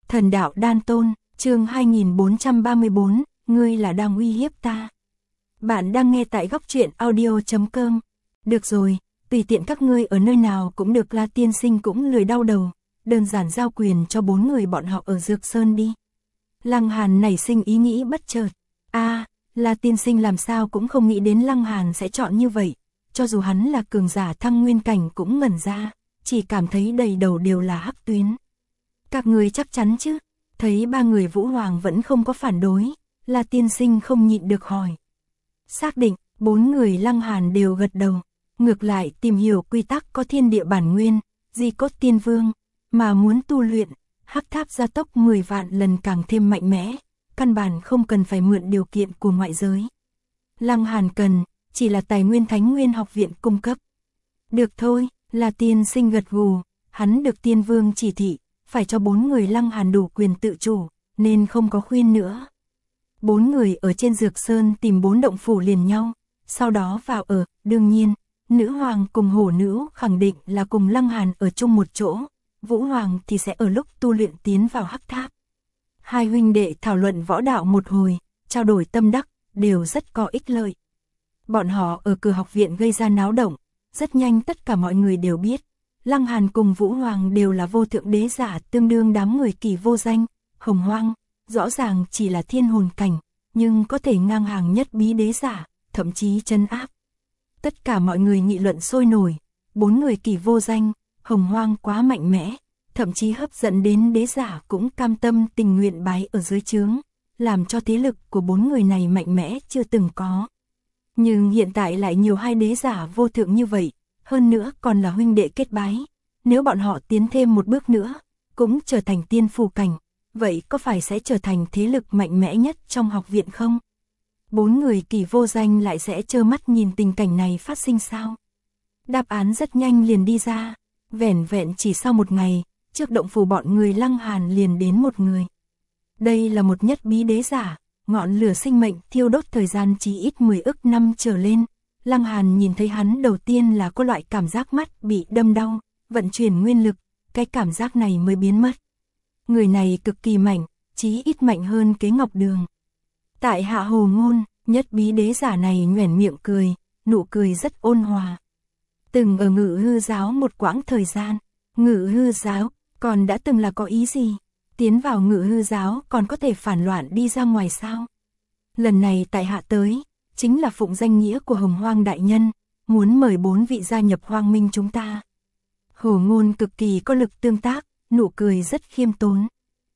Thần đạo đan tôn, chương 2434, ngươi là đang uy hiếp ta. Bạn đang nghe tại góc truyện audio.com. Được rồi, tùy tiện các ngươi ở nơi nào cũng được, La tiên sinh cũng lười đau đầu, đơn giản giao quyền cho 4 người bọn họ ở Dược Sơn đi. Lăng Hàn nảy sinh ý nghĩ bất chợt. La tiên sinh làm sao cũng không nghĩ đến Lăng Hàn sẽ chọn như vậy, cho dù hắn là cường giả thăng nguyên cảnh cũng ngẩn ra, chỉ cảm thấy đầy đầu đều là hắc tuyến. Các người chắc chắn chứ? Thấy 3 người Vũ Hoàng vẫn không có phản đối, La tiên sinh không nhịn được hỏi. Xác định, 4 người Lăng Hàn đều gật đầu. Ngược lại tìm hiểu quy tắc có thiên địa bản nguyên, di cốt tiên vương, mà muốn tu luyện, hắc tháp gia tốc 10 vạn lần càng thêm mạnh mẽ, căn bản không cần phải mượn điều kiện của ngoại giới. Lăng Hàn cần, chỉ là tài nguyên Thánh Nguyên học viện cung cấp. Được thôi, La tiên sinh gật gù, hắn được tiên vương chỉ thị, phải cho 4 người Lăng Hàn đủ quyền tự chủ, nên không có khuyên nữa. 4 người ở trên Dược Sơn tìm 4 động phủ liền nhau, sau đó vào ở, đương nhiên, Nữ Hoàng cùng Hổ Nữ khẳng định là cùng Lăng Hàn ở chung một chỗ, Vũ Hoàng thì sẽ ở lúc tu luyện tiến vào hắc tháp. Hai huynh đệ thảo luận võ đạo một hồi, trao đổi tâm đắc, đều rất có ích lợi. Bọn họ ở cửa học viện gây ra náo động, rất nhanh tất cả mọi người đều biết, Lăng Hàn cùng Vũ Hoàng đều là vô thượng đế giả, tương đương đám người kỳ vô danh. Hồng Hoang, rõ ràng chỉ là thiên hồn cảnh, nhưng có thể ngang hàng nhất bí đế giả, thậm chí trấn áp. Tất cả mọi người nghị luận sôi nổi, 4 người kỳ vô danh, Hồng Hoang quá mạnh mẽ, thậm chí hấp dẫn đến đế giả cũng cam tâm tình nguyện bái ở dưới trướng, làm cho thế lực của 4 người này mạnh mẽ chưa từng có. Nhưng hiện tại lại nhiều hai đế giả vô thượng như vậy, hơn nữa còn là huynh đệ kết bái, nếu bọn họ tiến thêm một bước nữa, cũng trở thành tiên phù cảnh, vậy có phải sẽ trở thành thế lực mạnh mẽ nhất trong học viện không? 4 người kỳ vô danh lại sẽ trơ mắt nhìn tình cảnh này phát sinh sao? Đáp án rất nhanh liền đi ra, vẻn vẹn chỉ sau một ngày, trước động phủ bọn người Lăng Hàn liền đến một người. Đây là một nhất bí đế giả, ngọn lửa sinh mệnh thiêu đốt thời gian chí ít 10 ức năm trở lên. Lăng Hàn nhìn thấy hắn đầu tiên là có loại cảm giác mắt bị đâm đau, vận chuyển nguyên lực, cái cảm giác này mới biến mất. Người này cực kỳ mạnh, chí ít mạnh hơn Kế Ngọc Đường. Tại hạ Hồ Ngôn, nhất bí đế giả này nhoẻn miệng cười, nụ cười rất ôn hòa. Từng ở Ngự Hư giáo một quãng thời gian. Ngự Hư giáo, còn đã từng là có ý gì? Tiến vào Ngự Hư giáo còn có thể phản loạn đi ra ngoài sao? Lần này tại hạ tới, chính là phụng danh nghĩa của Hồng Hoang đại nhân, muốn mời 4 vị gia nhập Hoang Minh chúng ta. Hồ Ngôn cực kỳ có lực tương tác, nụ cười rất khiêm tốn.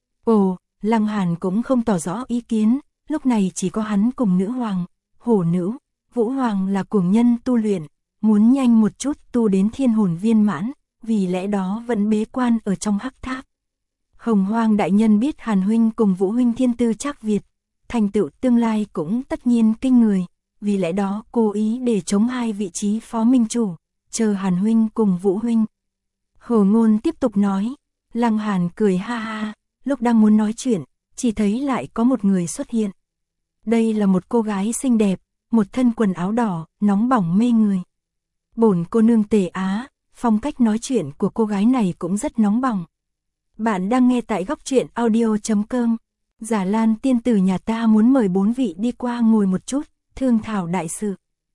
Ồ, Lăng Hàn cũng không tỏ rõ ý kiến, lúc này chỉ có hắn cùng Nữ Hoàng, Hổ Nữ, Vũ Hoàng là cuồng nhân tu luyện, muốn nhanh một chút tu đến thiên hồn viên mãn, vì lẽ đó vẫn bế quan ở trong hắc tháp. Hồng Hoang đại nhân biết Hàn huynh cùng Vũ huynh thiên tư trác Việt, thành tựu tương lai cũng tất nhiên kinh người, vì lẽ đó cố ý để chống 2 vị trí phó minh chủ, chờ Hàn huynh cùng Vũ huynh. Hồ Ngôn tiếp tục nói. Lăng Hàn cười ha ha, lúc đang muốn nói chuyện, chỉ thấy lại có một người xuất hiện. Đây là một cô gái xinh đẹp, một thân quần áo đỏ, nóng bỏng mê người. Bổn cô nương Tề Á, phong cách nói chuyện của cô gái này cũng rất nóng bỏng. Bạn đang nghe tại góc truyện audio.com. Giả Lan tiên tử nhà ta muốn mời 4 vị đi qua ngồi một chút, thương thảo đại sự.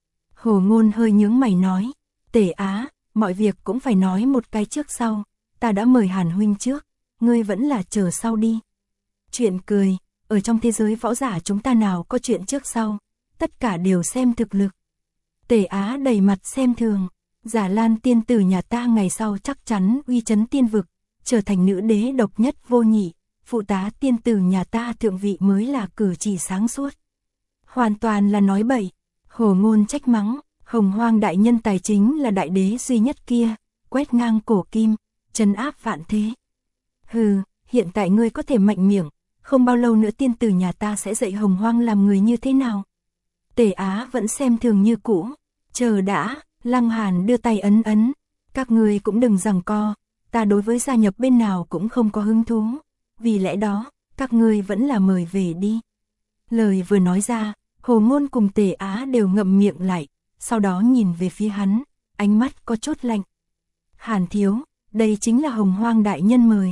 Hồ Ngôn hơi nhướng mày nói, Tề Á, mọi việc cũng phải nói một cái trước sau. Ta đã mời Hàn huynh trước, ngươi vẫn là chờ sau đi. Chuyện cười, ở trong thế giới võ giả chúng ta nào có chuyện trước sau, tất cả đều xem thực lực. Tề Á đầy mặt xem thường, Giả Lan tiên tử nhà ta ngày sau chắc chắn uy chấn tiên vực, trở thành nữ đế độc nhất vô nhị, phụ tá tiên tử nhà ta thượng vị mới là cử chỉ sáng suốt. Hoàn toàn là nói bậy. Hồ Ngôn trách mắng, Hồng Hoang đại nhân tài chính là đại đế duy nhất kia, quét ngang cổ kim, trấn áp vạn thế. Hừ, hiện tại ngươi có thể mạnh miệng, không bao lâu nữa tiên tử nhà ta sẽ dạy Hồng Hoang làm người như thế nào. Tề Á vẫn xem thường như cũ, chờ đã. Lăng Hàn đưa tay ấn ấn, các ngươi cũng đừng giằng co, ta đối với gia nhập bên nào cũng không có hứng thú, vì lẽ đó, các ngươi vẫn là mời về đi. Lời vừa nói ra, Hồ Ngôn cùng Tề Á đều ngậm miệng lại, sau đó nhìn về phía hắn, ánh mắt có chút lạnh. Hàn thiếu, đây chính là Hồng Hoang đại nhân mời.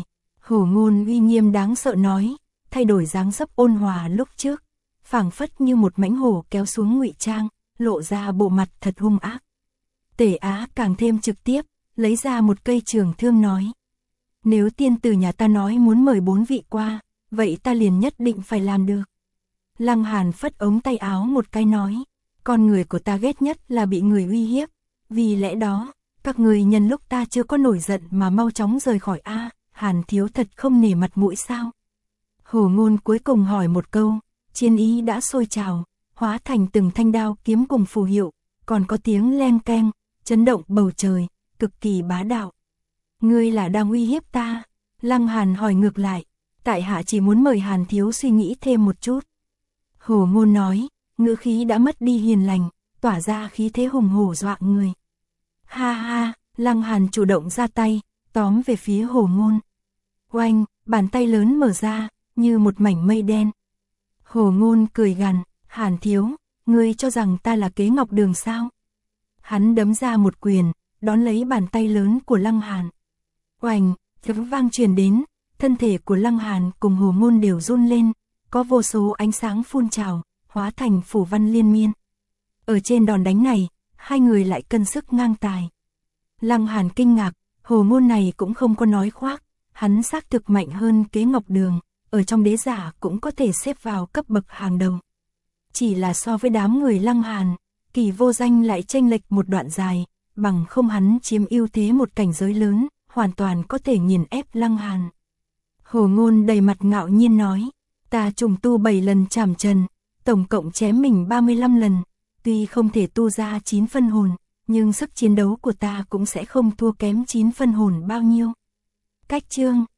Hổ Ngôn uy nghiêm đáng sợ nói, thay đổi dáng dấp ôn hòa lúc trước, phảng phất như một mãnh hổ kéo xuống ngụy trang, lộ ra bộ mặt thật hung ác. Tể Á càng thêm trực tiếp, lấy ra một cây trường thương nói. Nếu tiên tử nhà ta nói muốn mời 4 vị qua, vậy ta liền nhất định phải làm được. Lăng Hàn phất ống tay áo một cái nói, con người của ta ghét nhất là bị người uy hiếp, vì lẽ đó, các người nhân lúc ta chưa có nổi giận mà mau chóng rời khỏi a. Hàn thiếu thật không nể mặt mũi sao? Hổ Ngôn cuối cùng hỏi một câu, chiến ý đã sôi trào, hóa thành từng thanh đao kiếm cùng phù hiệu, còn có tiếng leng keng, chấn động bầu trời, cực kỳ bá đạo. Ngươi là đang uy hiếp ta? Lăng Hàn hỏi ngược lại, tại hạ chỉ muốn mời Hàn thiếu suy nghĩ thêm một chút. Hổ Ngôn nói, ngữ khí đã mất đi hiền lành, tỏa ra khí thế hùng hổ dọa người. Ha ha, Lăng Hàn chủ động ra tay, tóm về phía Hổ Ngôn. Oanh, bàn tay lớn mở ra, như một mảnh mây đen. Hổ Ngôn cười gằn, Hàn thiếu, ngươi cho rằng ta là kế ngọc đường sao? Hắn đấm ra một quyền, đón lấy bàn tay lớn của Lăng Hàn. Oanh, tiếng vang truyền đến, thân thể của Lăng Hàn cùng Hổ Ngôn đều run lên, có vô số ánh sáng phun trào, hóa thành phủ văn liên miên. Ở trên đòn đánh này, hai người lại cân sức ngang tài. Lăng Hàn kinh ngạc, Hổ Ngôn này cũng không có nói khoác, hắn xác thực mạnh hơn kế ngọc đường, ở trong đế giả cũng có thể xếp vào cấp bậc hàng đầu. Chỉ là so với đám người Lăng Hàn, Kỳ Vô Danh lại chênh lệch một đoạn dài, bằng không hắn chiếm ưu thế một cảnh giới lớn, hoàn toàn có thể nghiền ép Lăng Hàn. Hổ Ngôn đầy mặt ngạo nhiên nói, ta trùng tu 7 lần trảm trần, tổng cộng chém mình 35 lần, tuy không thể tu ra 9 phân hồn, nhưng sức chiến đấu của ta cũng sẽ không thua kém 9 phân hồn bao nhiêu. Cách chương